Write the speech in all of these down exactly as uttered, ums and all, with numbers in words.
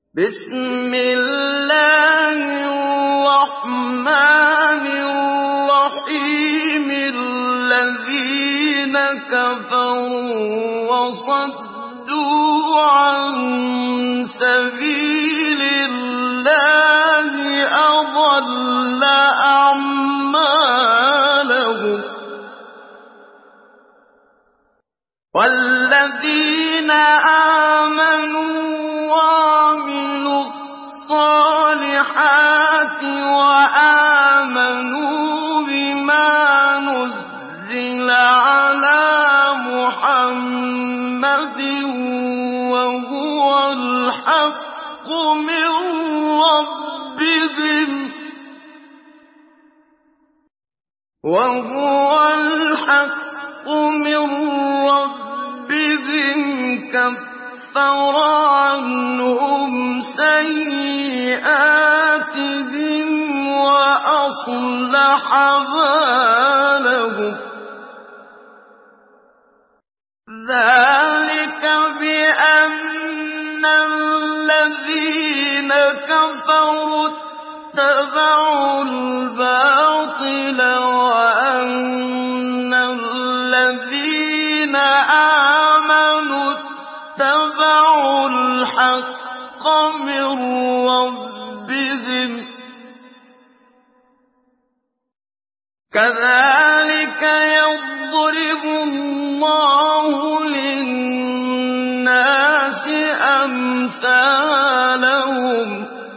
بسم الله الرحمن الرحيم الذين كفروا وصدوا عن سبيل الله أضل أعمالهم والذين آمنوا وعملوا الصالحات وآمنوا بما نزل على محمد وهو الحق من ربهم وهو الحق من ربهم كفر عنهم سيئاتهم وأصلح بالهم ذلك بأن الذين كفروا اتبعوا الباطل وأن الذين آمنوا اتبعوا الحق من ربهم كذلك يضرب الله للناس أمثالهم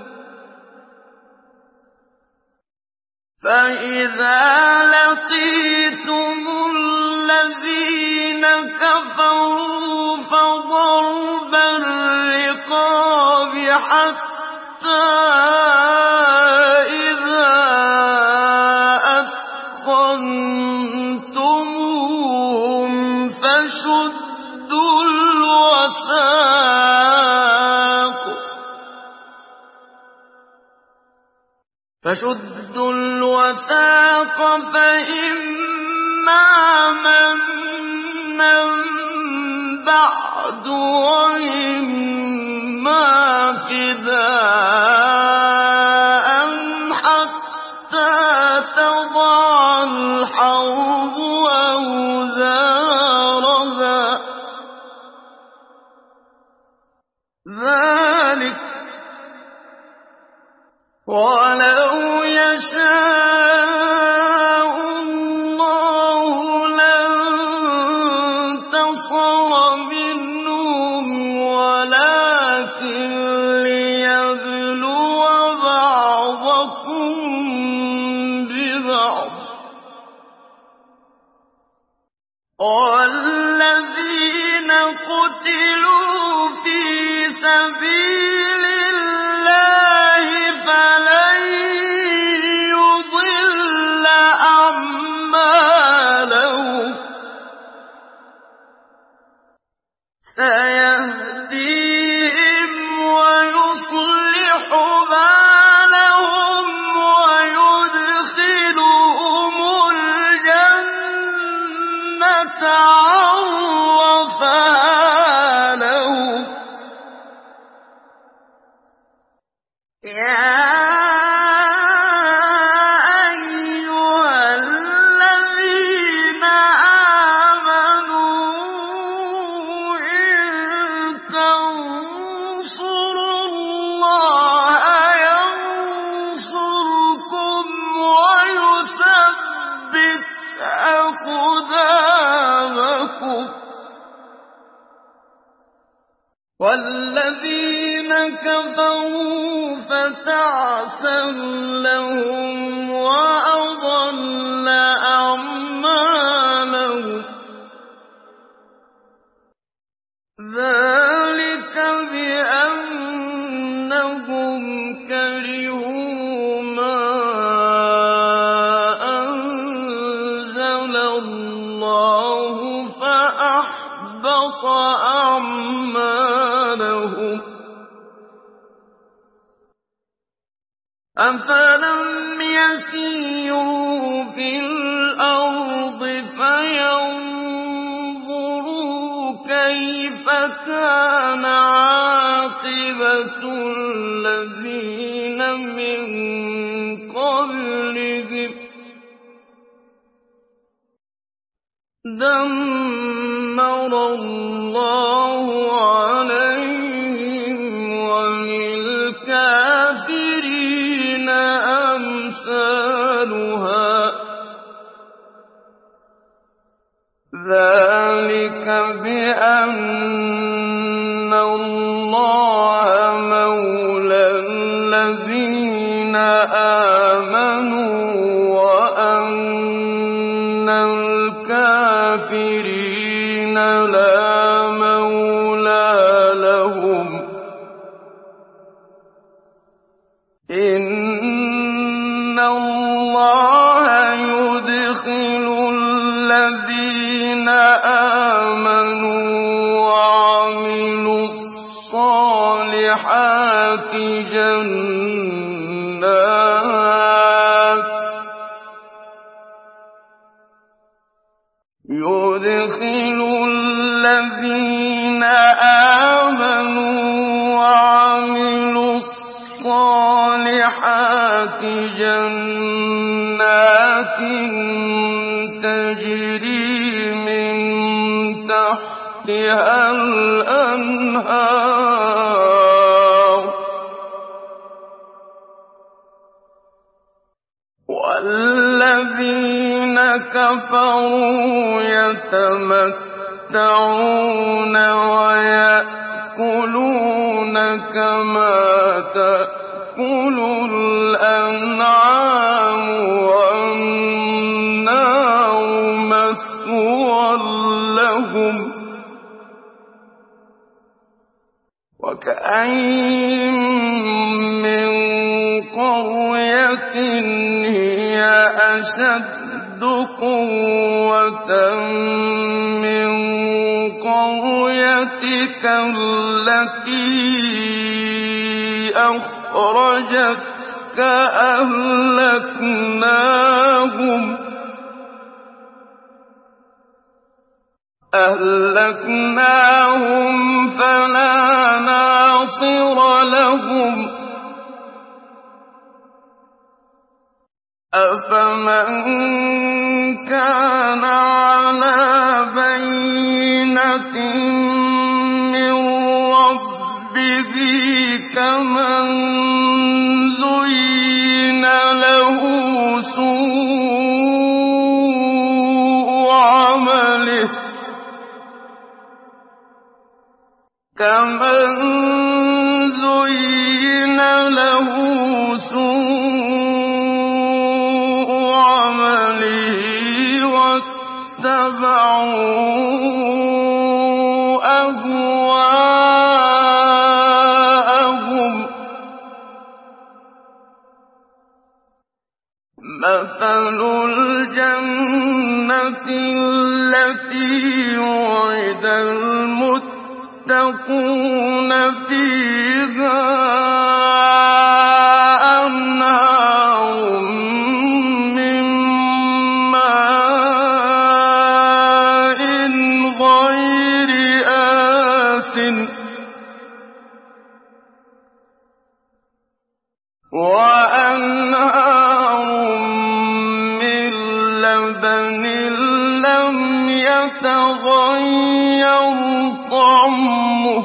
فإذا لقيتم الذين كفروا فضرب الرقاب حتى إذا أثخنتموهم فشدوا الوثاق فشدوا الوثاق فإما منا بعد وإما فداء حتى تضع الحرب أوزارها ذلك ولو يشاء الله لانتصر منهم ولكن ليبلو بعضكم ببعض والذين قتلوا في سبيل الله فلن يضل أعمالهم سيهديهم ويصلح بالهم ويدخلهم الجنة عرفها لهم يا أيها الذين آمنوا إن تنصروا الله ينصركم ويثبت أقدامكم والذين كفروا فتعسا لهم وأضل أعمالهم ذلك بأنهم كرهوا ما أنزل الله فأحبط أعمالهم أفلم يسيروا في الأرض فينظروا كيف كان عاقبة أَلْبَسُوا الَّذِينَ مِن قَبْلِهِمْ دَمَّرَ اللَّهُ عَلَيْهِمْ وَلِلْكَافِرِينَ أَمْثَالُهَا ۚ ذَٰلِكَ بِأَنَّ اللَّهَ مَوْلَى الَّذِينَ آمَنُوا وَأَنَّ الْكَافِرِينَ لَا مَوْلَىٰ لَهُمْ ۗ إِنَّ اللَّهَ يُدْخِلُ الَّذِينَ آمَنُوا وَعَمِلُوا الصَّالِحَاتِ جَنَّاتٍ يُدْخِلُ الَّذِينَ آمَنُوا وَعَمِلُوا الصَّالِحَاتِ جَنَّاتٍ تَجْرِي مِن تَحْتِهَا الْأَنْهَارُ ۖ وَالَّذِينَ كَفَرُوا يَتَمَتَّعُونَ وَيَأْكُلُونَ كَمَا تَأْكُلُ الْأَنْعَامُ وَالنَّارُ مَثْوًى لَّهُمْ ۖ وَكَأَيِّن مِّن قَرْيَةٍ هِيَ أَشَدُّ قُوَّةً مِّن قَرْيَتِكَ الَّتِي أَخْرَجَتْكَ أَهْلَكْنَاهُمْ أَهْلَكْنَاهُمْ فَلَا نَاصِرَ لَهُمْ ۚ أَفَمَن كَانَ عَلَىٰ بَيِّنَةٍ مِّن رَّبِّهِ كَمَن زُيِّنَ لَهُ سُوءُ عَمَلِهِ كَمَن زُيِّنَ لَهُ سُوءُ عَمَلِهِ وَاتَّبَعُوا أَهْوَاءَهُم ۚ مَّثَلُ الْجَنَّةِ الَّتِي وُعِدَ الْمُتَّقُونَ فِيهَا أَنْهَارٌ مِّن مَّاءٍ غَيْرِ آسِنٍ وَأَنْهَارٌ مِّن لَّبَنٍ لَّمْ يَتَغَيَّرْ طَعْمُهُ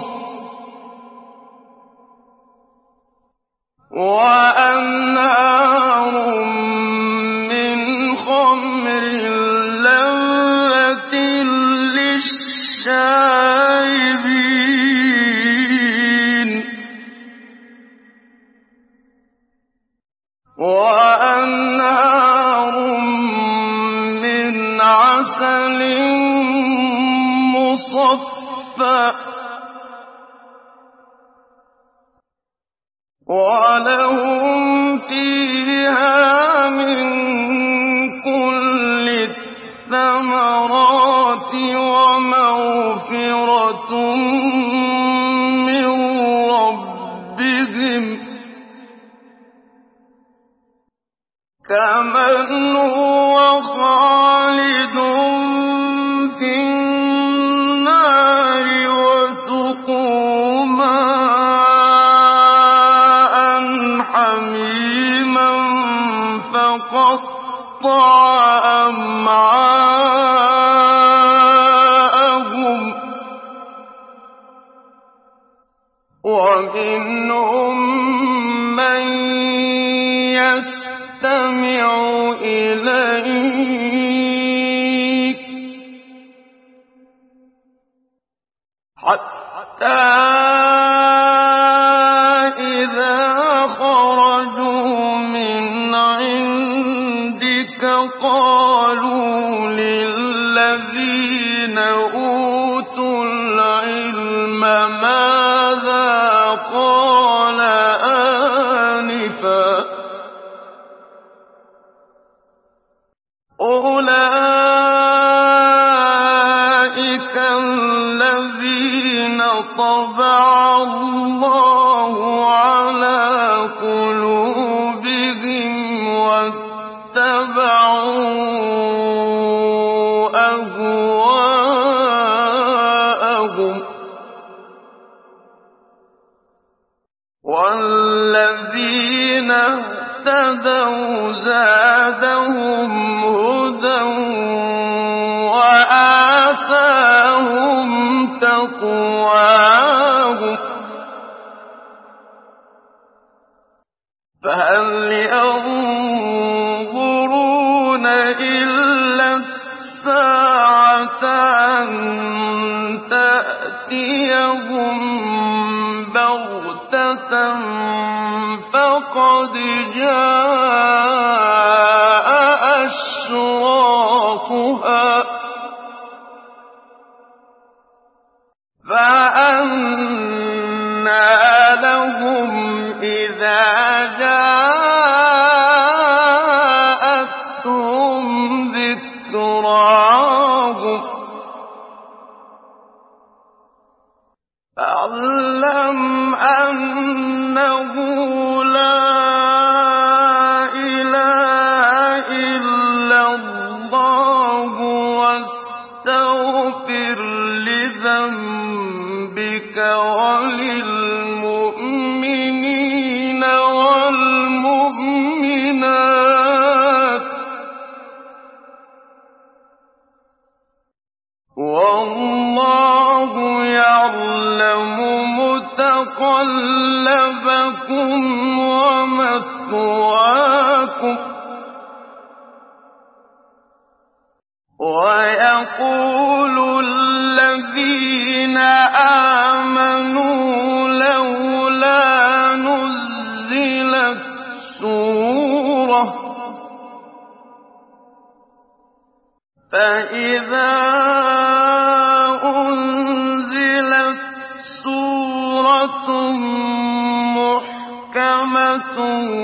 وَأَنْهَارٌ مِّنْ خَمْرٍ لَّذَّةٍ لِّلشَّارِبِينَ وَأَنْهَارٌ مِّنْ عَسَلٍ مُّصَفًّى وَلَهُمْ فِيهَا مِن كُلِّ الثَّمَرَاتِ وَمَغْفِرَةٌ مِّن رَّبِّهِمْ كَمَنْ هُوَ خَالِدٌ فِي النَّارِ وَسُقُوا مَاءً فقطع أمعاءهم ومنهم من يستمع إليك حتى إذا خرجوا من عندك قالوا للذين أوتوا العلم ماذا قال آنفا أولئك الذين طبع الله على قلوبهم واتبعوا أهواءهم والذين اهتدوا زادهم هدى وآتاهم تقواهم فهل ينظرون إلا الساعة أن تأتيهم بغتة فقد جاء أشراطها فأنى لهم إذا جاءتهم ذكراهم فاعلم أنه لا إله إلا الله واستغفر لذنبك وللمؤمنين والمؤمنات والله يعلم متقلبكم ومثواكم ويقول الذين آمنوا لولا نزلت سورة فإذا أنزلت سورة محكمة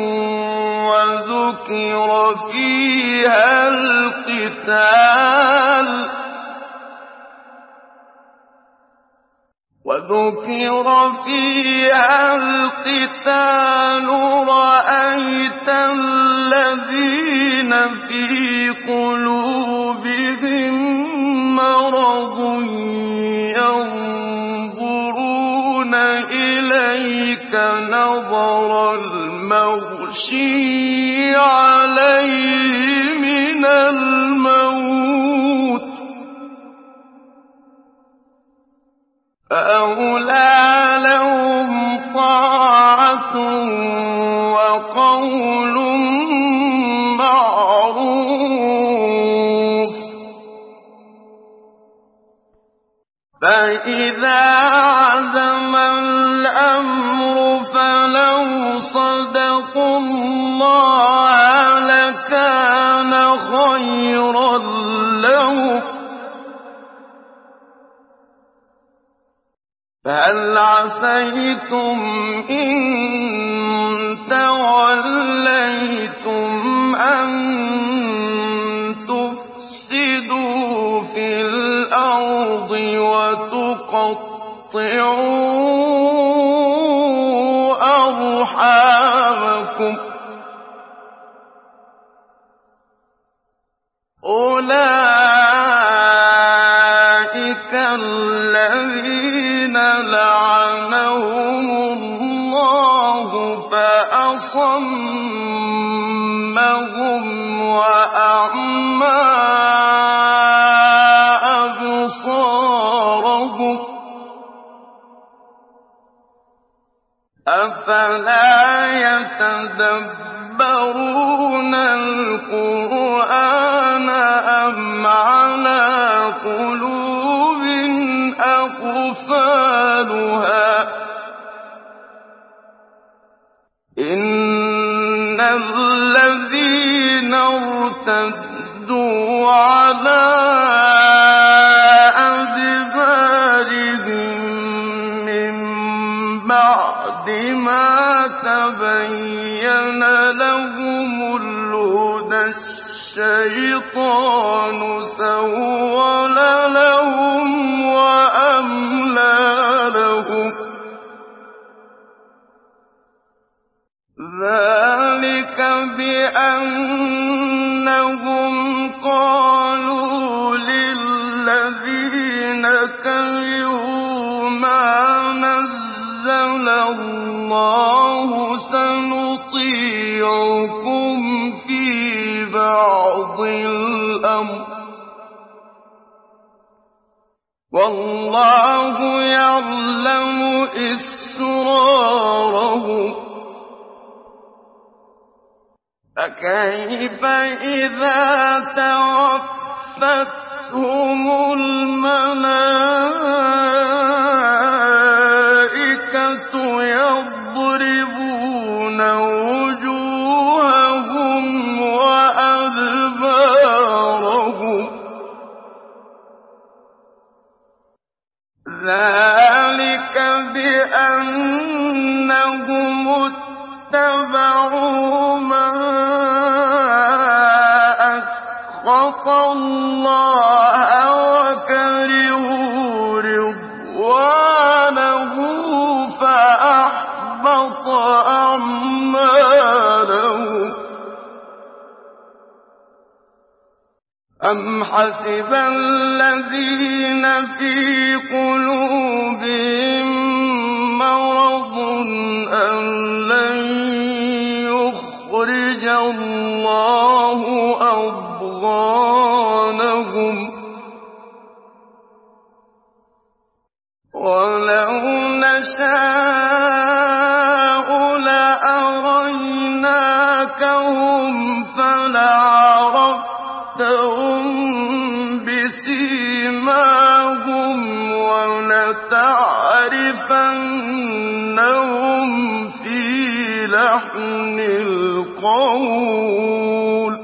وذكر فيها القتال وذكر فيها القتال رأيت الذين في قلوبهم مرض ينظرون إليك نظر المغشي عليه من الموت فأولى لهم طاعة وقول معروف فإذا عزم الأمر فلو صدقوا الله لكان خيرا لهم فهل عسيتم إن توليتم أن تفسدوا في الأرض وتقطعوا أرحامكم أولئك الذين لعنهم الله فأصمهم وأعمى أبصارهم أفلا يتدبرون القرآن أم على قلوب أقفالها إن الذين ارتدوا على أدبارهم من بعد ما تبين لهم الهدى الشيطان سول لهم وأملى لهم ذلك بأنهم قالوا للذين كرهوا ما نزل الله سنطيعكم في بعض الأمر والله يعلم إسرارهم فكيف إذا توفتهم الملائكة يضربون وجوههم وأدبارهم ذلك بأنهم اتبعوا ما أسخط الله وكرهوا رضوانه فأحبط أعمالهم أم حسب الذين في قلوبهم مرض أن لن يخرج الله أضغانهم ولو نشاء لأريناكهم فلعرفتهم بسيماهم ولتعرفنهم في لحن القول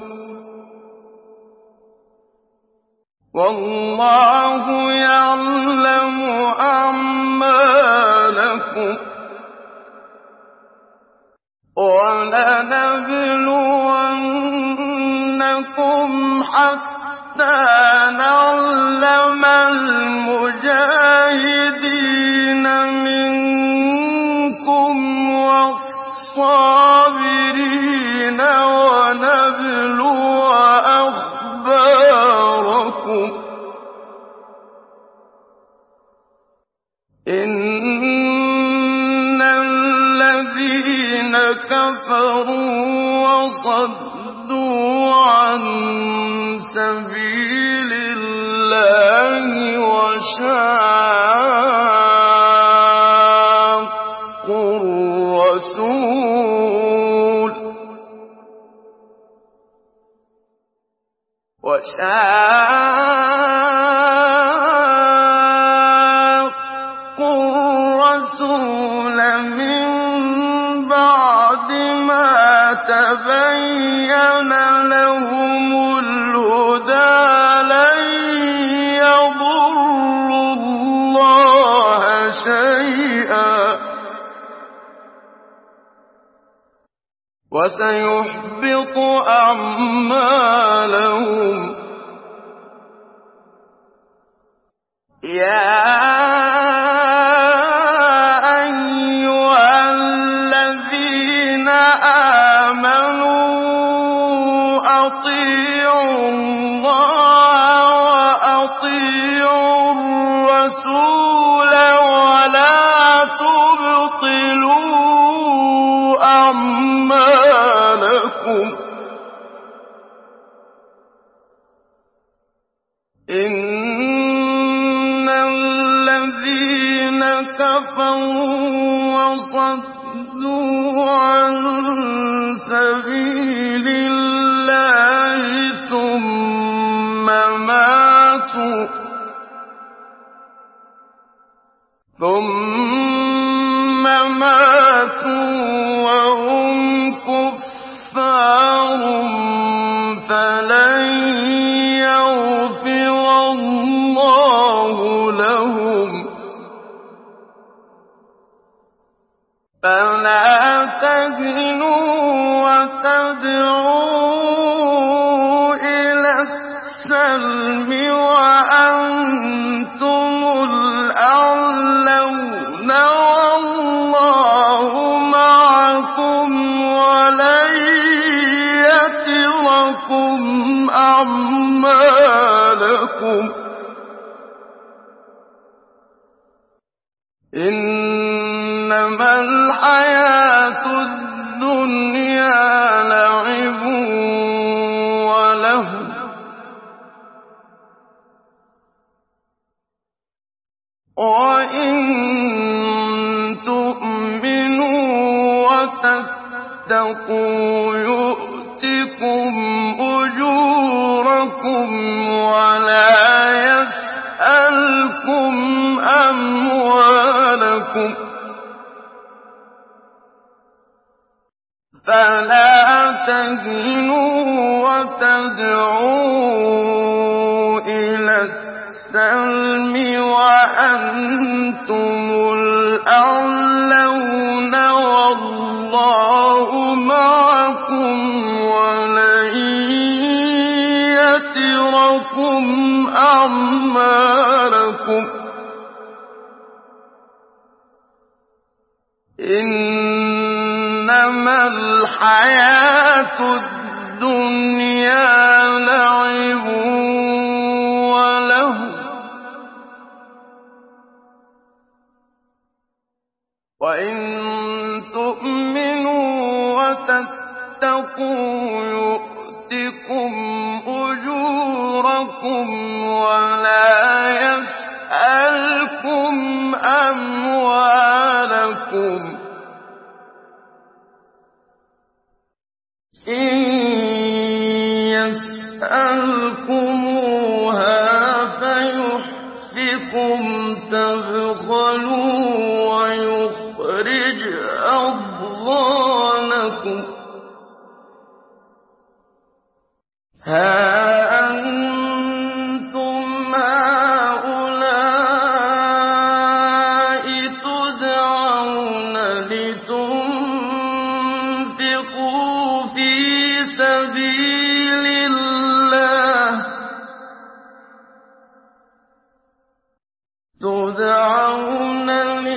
والله يعلم أعمالكم ولنبلونكم حتى نعلم المجاهدين منكم والصابرين ونبلو أخباركم إن الذين كفروا وصدوا عن سبيل الله وشاقوا الرسول وشاقوا الرسول من بعد ما تبين لهم الهدى لن يضروا الله شيئا وسيحبط أعمالهم يا أيها الذين آمنوا أطيعوا الله وأطيعوا الرسول ولا تبطلوا أعمالكم إن الذين كفروا وصدوا عن سبيل الله ثم ماتوا ثم ماتوا وهم كفار فلن يغفر الله لهم فلا تهنوا وتدعوا إلى السلم وأنتم الأعلون والله معكم ولن يتركم أعمالكم إنما الحياة الدنيا لعب ولهو وإن تؤمنوا وتتقوا يؤتكم أجوركم ولا يسألكم أموالكم فلا تهنوا وتدعوا إلى السلم وأنتم الأعلون والله معكم ولن يتركم أعمالكم إنما الحياة الدنيا لعب ولهو وإن تؤمنوا وتتقوا يؤتكم أجوركم ولا يسألكم أموالكم إن يسألكموها فيحفكم تبخلوا ويخرج أضغانكم ها أنتم هؤلاء تدعون لتنفقوا في سبيل الله تدعون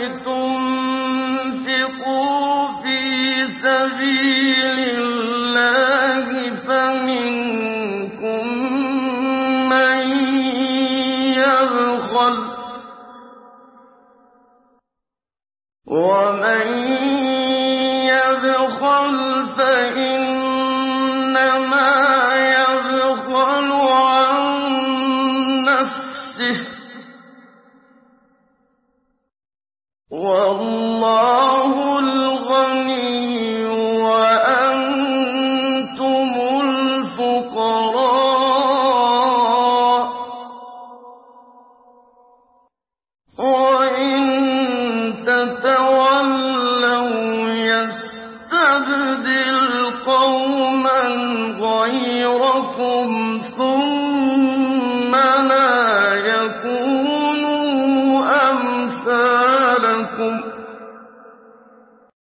لتنفقوا في سبيل الله فمنكم من يبخل ومن يبخل فإنما يبخل عن نفسه والله الغني وأنتم الفقراء وإن تتولوا يستبدل قوما غيركم